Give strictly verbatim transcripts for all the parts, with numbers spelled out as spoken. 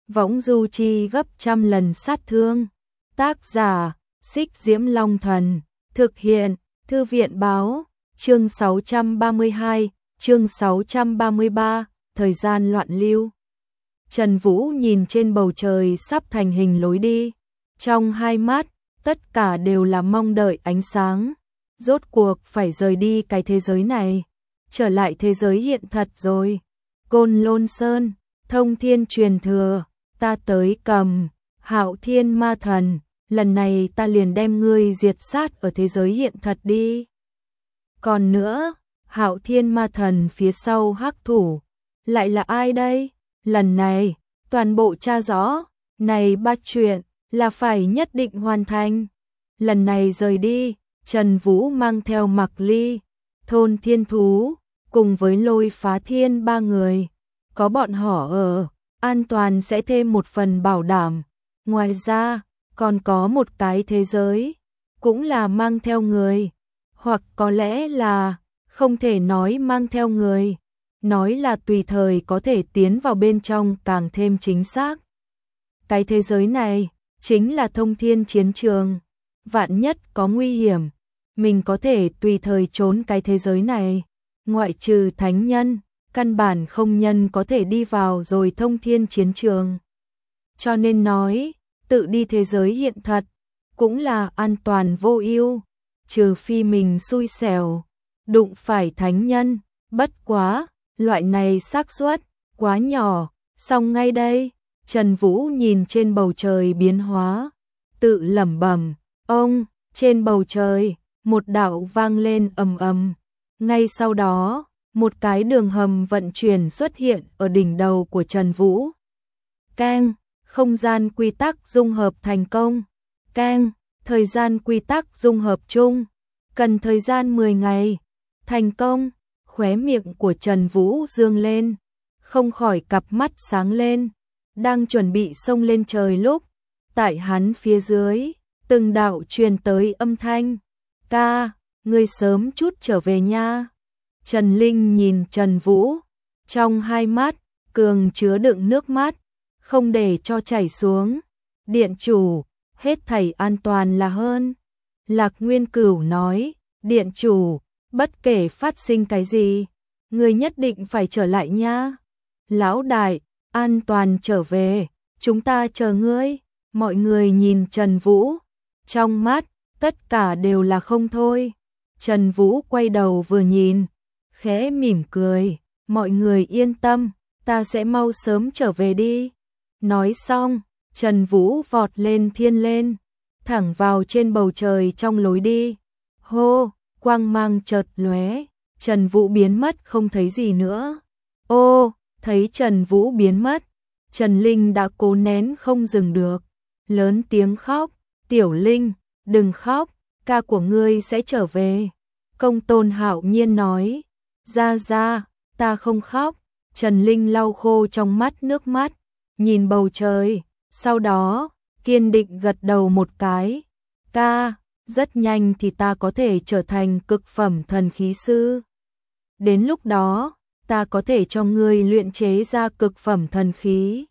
võng du chi gấp trăm lần sát thương. Tác giả, Xích Diễm Long Thần, thực hiện, Thư viện báo, chương sáu trăm ba mươi hai, chương sáu trăm ba mươi ba, thời gian loạn lưu. Trần Vũ nhìn trên bầu trời sắp thành hình lối đi, trong hai mắt, tất cả đều là mong đợi ánh sáng. Rốt cuộc phải rời đi cái thế giới này, trở lại thế giới hiện thật rồi. Côn Lôn Sơn, Thông Thiên truyền thừa, ta tới cầm, Hạo Thiên Ma Thần, lần này ta liền đem ngươi diệt sát ở thế giới hiện thật đi. Còn nữa, Hạo Thiên Ma Thần phía sau hắc thủ, lại là ai đây? Lần này, toàn bộ tra rõ, này ba chuyện, là phải nhất định hoàn thành. Lần này rời đi, Trần Vũ mang theo Mạc Ly, Thôn Thiên Thú, cùng với Lôi Phá Thiên ba người. Có bọn họ ở, an toàn sẽ thêm một phần bảo đảm. Ngoài ra, còn có một cái thế giới, cũng là mang theo người. Hoặc có lẽ là, không thể nói mang theo người, nói là tùy thời có thể tiến vào bên trong càng thêm chính xác. Cái thế giới này, chính là thông thiên chiến trường. Vạn nhất có nguy hiểm, mình có thể tùy thời trốn cái thế giới này. Ngoại trừ thánh nhân, căn bản không nhân có thể đi vào rồi thông thiên chiến trường. Cho nên nói, tự đi thế giới hiện thật, cũng là an toàn vô ưu, trừ phi mình xui xẻo, đụng phải thánh nhân, bất quá, loại này xác suất quá nhỏ, xong ngay đây, Trần Vũ nhìn trên bầu trời biến hóa, tự lẩm bẩm, ông, trên bầu trời, một đạo vang lên ầm ầm, ngay sau đó, một cái đường hầm vận chuyển xuất hiện ở đỉnh đầu của Trần Vũ. Keng, không gian quy tắc dung hợp thành công. Keng, thời gian quy tắc dung hợp chung, cần thời gian mười ngày. Thành công, khóe miệng của Trần Vũ dương lên, không khỏi cặp mắt sáng lên, đang chuẩn bị xông lên trời lúc, tại hắn phía dưới, từng đạo truyền tới âm thanh, ca, ngươi sớm chút trở về nha. Trần Linh nhìn Trần Vũ, trong hai mắt, cường chứa đựng nước mắt, không để cho chảy xuống. Điện chủ, hết thảy an toàn là hơn. Lạc Nguyên Cửu nói, điện chủ, bất kể phát sinh cái gì, ngươi nhất định phải trở lại nha. Lão đại, an toàn trở về, chúng ta chờ ngươi. Mọi người nhìn Trần Vũ, trong mắt, tất cả đều là không thôi. Trần Vũ quay đầu vừa nhìn, khẽ mỉm cười, mọi người yên tâm, ta sẽ mau sớm trở về đi. Nói xong, Trần Vũ vọt lên thiên lên, thẳng vào trên bầu trời trong lối đi. Hô, quang mang chợt lóe, Trần Vũ biến mất không thấy gì nữa. Ô, thấy Trần Vũ biến mất, Trần Linh đã cố nén không dừng được, lớn tiếng khóc, Tiểu Linh, đừng khóc, ca của ngươi sẽ trở về. Công Tôn Hạo Nhiên nói, ra ra, ta không khóc. Trần Linh lau khô trong mắt nước mắt, nhìn bầu trời, sau đó, kiên định gật đầu một cái. Ca, rất nhanh thì ta có thể trở thành cực phẩm thần khí sư. Đến lúc đó, ta có thể cho ngươi luyện chế ra cực phẩm thần khí.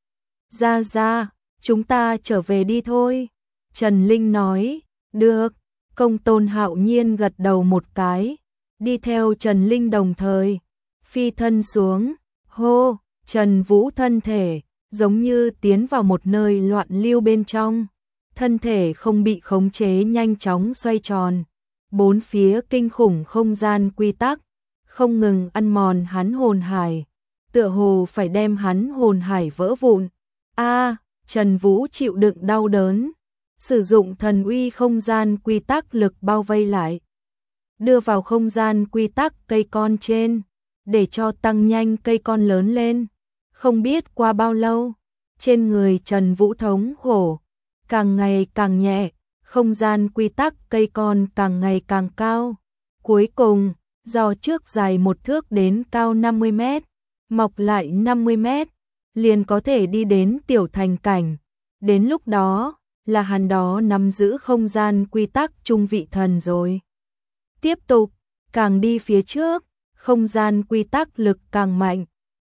Ra ra, chúng ta trở về đi thôi. Trần Linh nói, được. Công Tôn Hạo Nhiên gật đầu một cái, đi theo Trần Linh đồng thời, phi thân xuống, hô, Trần Vũ thân thể, giống như tiến vào một nơi loạn lưu bên trong, thân thể không bị khống chế nhanh chóng xoay tròn, bốn phía kinh khủng không gian quy tắc, không ngừng ăn mòn hắn hồn hải, tựa hồ phải đem hắn hồn hải vỡ vụn. A, Trần Vũ chịu đựng đau đớn, sử dụng thần uy không gian quy tắc lực bao vây lại, đưa vào không gian quy tắc cây con trên, để cho tăng nhanh cây con lớn lên. Không biết qua bao lâu, trên người Trần Vũ thống khổ, càng ngày càng nhẹ, không gian quy tắc cây con càng ngày càng cao. Cuối cùng, do trước dài một thước đến cao năm mươi mét, mọc lại năm mươi mét, liền có thể đi đến tiểu thành cảnh. Đến lúc đó, là hắn đó nắm giữ không gian quy tắc trung vị thần rồi. Tiếp tục, càng đi phía trước, không gian quy tắc lực càng mạnh,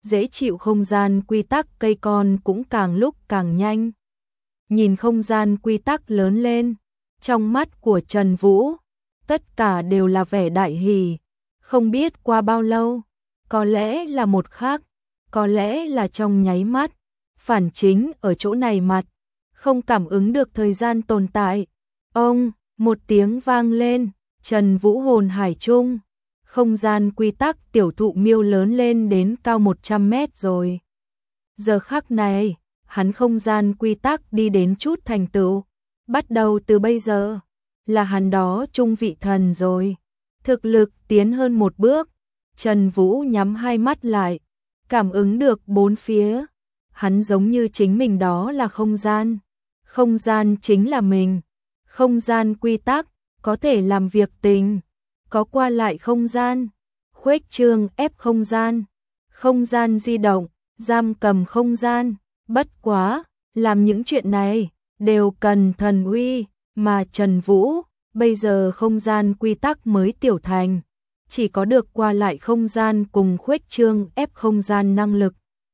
dễ chịu không gian quy tắc cây con cũng càng lúc càng nhanh. Nhìn không gian quy tắc lớn lên, trong mắt của Trần Vũ, tất cả đều là vẻ đại hỉ. Không biết qua bao lâu, có lẽ là một khắc, có lẽ là trong nháy mắt, phản chính ở chỗ này mặt, không cảm ứng được thời gian tồn tại. Ông, một tiếng vang lên, Trần Vũ hồn hải chung, không gian quy tắc tiểu thụ miêu lớn lên đến cao một trăm mét rồi. Giờ khắc này, hắn không gian quy tắc đi đến chút thành tựu, bắt đầu từ bây giờ, là hắn đó trung vị thần rồi. Thực lực tiến hơn một bước, Trần Vũ nhắm hai mắt lại, cảm ứng được bốn phía, hắn giống như chính mình đó là không gian, không gian chính là mình, không gian quy tắc, có thể làm việc tình, có qua lại không gian, khuếch trương ép không gian, không gian di động, giam cầm không gian, bất quá, làm những chuyện này, đều cần thần uy, mà Trần Vũ, bây giờ không gian quy tắc mới tiểu thành, chỉ có được qua lại không gian cùng khuếch trương ép không gian năng lực.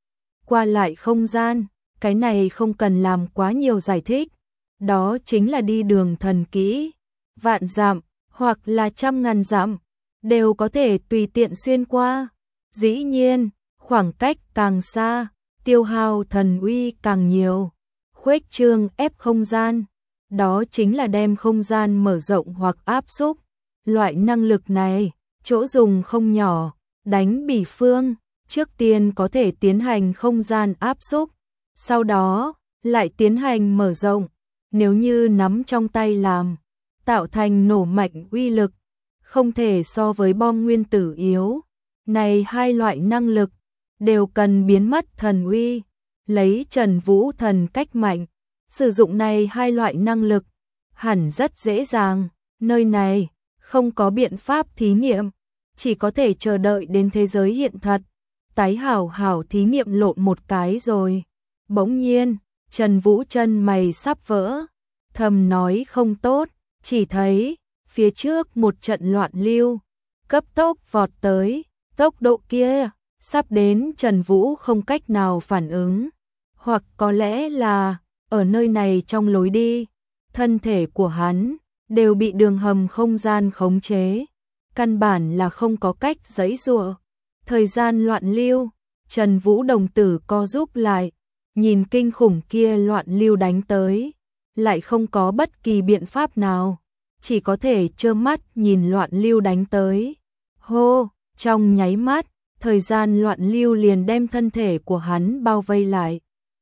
Qua lại không gian, cái này không cần làm quá nhiều giải thích, đó chính là đi đường thần kỹ, vạn dặm hoặc là trăm ngàn dặm, đều có thể tùy tiện xuyên qua. Dĩ nhiên, khoảng cách càng xa, tiêu hao thần uy càng nhiều. Khuếch trương ép không gian, đó chính là đem không gian mở rộng hoặc áp xúc. Loại năng lực này, chỗ dùng không nhỏ, đánh bỉ phương, trước tiên có thể tiến hành không gian áp xúc, sau đó lại tiến hành mở rộng. Nếu như nắm trong tay làm, tạo thành nổ mạnh uy lực, không thể so với bom nguyên tử yếu. Này hai loại năng lực đều cần biến mất thần uy, lấy Trần Vũ thần cách mạnh, sử dụng này hai loại năng lực, hẳn rất dễ dàng. Nơi này không có biện pháp thí nghiệm, chỉ có thể chờ đợi đến thế giới hiện thật, tái hảo hảo thí nghiệm lộn một cái rồi. Bỗng nhiên, Trần Vũ chân mày sắp vỡ, thầm nói không tốt, chỉ thấy phía trước một trận loạn lưu, cấp tốc vọt tới, tốc độ kia sắp đến Trần Vũ không cách nào phản ứng, hoặc có lẽ là ở nơi này trong lối đi, thân thể của hắn đều bị đường hầm không gian khống chế, căn bản là không có cách giãy giụa. Thời gian loạn lưu, Trần Vũ đồng tử co rúm lại, nhìn kinh khủng kia loạn lưu đánh tới, lại không có bất kỳ biện pháp nào, chỉ có thể trơ mắt nhìn loạn lưu đánh tới. Hô, trong nháy mắt, thời gian loạn lưu liền đem thân thể của hắn bao vây lại.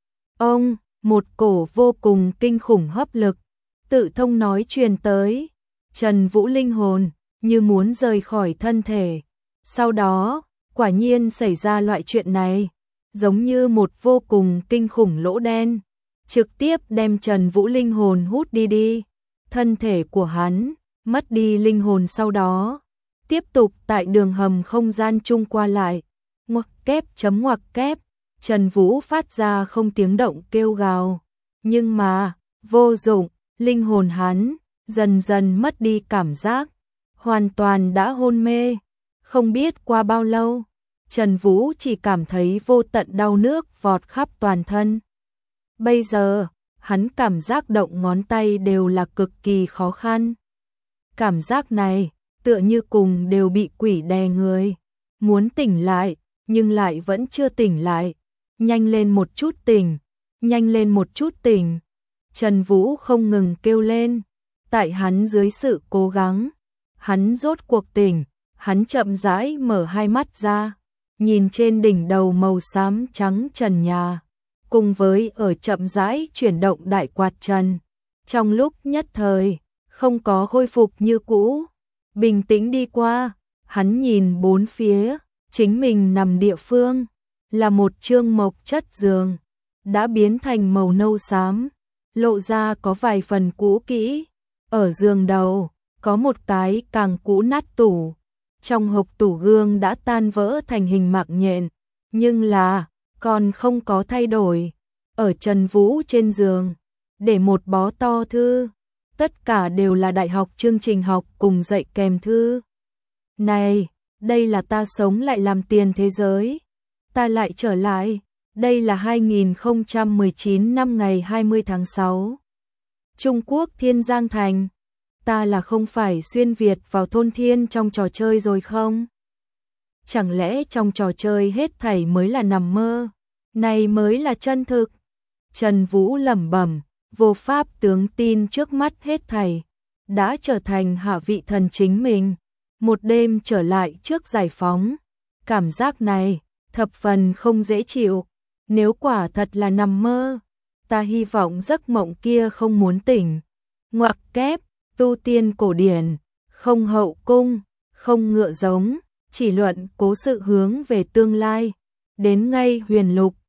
Ông, một cổ vô cùng kinh khủng hấp lực, tự thông nói truyền tới, Trần Vũ linh hồn như muốn rời khỏi thân thể. Sau đó, quả nhiên xảy ra loại chuyện này, giống như một vô cùng kinh khủng lỗ đen, trực tiếp đem Trần Vũ linh hồn hút đi đi. Thân thể của hắn mất đi linh hồn, sau đó tiếp tục tại đường hầm không gian chung qua lại. Ngoặc kép chấm ngoặc kép, Trần Vũ phát ra không tiếng động kêu gào, nhưng mà vô dụng, linh hồn hắn dần dần mất đi cảm giác, hoàn toàn đã hôn mê. Không biết qua bao lâu, Trần Vũ chỉ cảm thấy vô tận đau nước vọt khắp toàn thân. Bây giờ, hắn cảm giác động ngón tay đều là cực kỳ khó khăn. Cảm giác này, tựa như cùng đều bị quỷ đè người, muốn tỉnh lại, nhưng lại vẫn chưa tỉnh lại. Nhanh lên một chút tỉnh, nhanh lên một chút tỉnh. Trần Vũ không ngừng kêu lên, tại hắn dưới sự cố gắng, hắn rốt cuộc tỉnh, hắn chậm rãi mở hai mắt ra, nhìn trên đỉnh đầu màu xám trắng trần nhà, cùng với ở chậm rãi chuyển động đại quạt trần. Trong lúc nhất thời, không có khôi phục như cũ, bình tĩnh đi qua, hắn nhìn bốn phía, chính mình nằm địa phương, là một chương mộc chất giường, đã biến thành màu nâu xám, lộ ra có vài phần cũ kỹ. Ở giường đầu, có một cái càng cũ nát tủ, trong hộc tủ gương đã tan vỡ thành hình mạng nhện, nhưng là còn không có thay đổi. Ở Trần Vũ trên giường, để một bó to thư, tất cả đều là đại học chương trình học cùng dạy kèm thư. Này, đây là ta sống lại làm tiền thế giới. ta lại trở lại. Đây là hai nghìn không trăm mười chín năm ngày hai mươi tháng sáu. Trung Quốc Thiên Giang Thành. Ta là không phải xuyên Việt vào thôn thiên trong trò chơi rồi không? Chẳng lẽ trong trò chơi hết thảy mới là nằm mơ? Này mới là chân thực. Trần Vũ lẩm bẩm, vô pháp tướng tin trước mắt hết thảy. Đã trở thành hạ vị thần chính mình. Một đêm trở lại trước giải phóng. Cảm giác này, thập phần không dễ chịu. Nếu quả thật là nằm mơ, ta hy vọng giấc mộng kia không muốn tỉnh. Ngoặc kép, tu tiên cổ điển, không hậu cung, không ngựa giống, chỉ luận cố sự hướng về tương lai. Đến ngay huyền lục,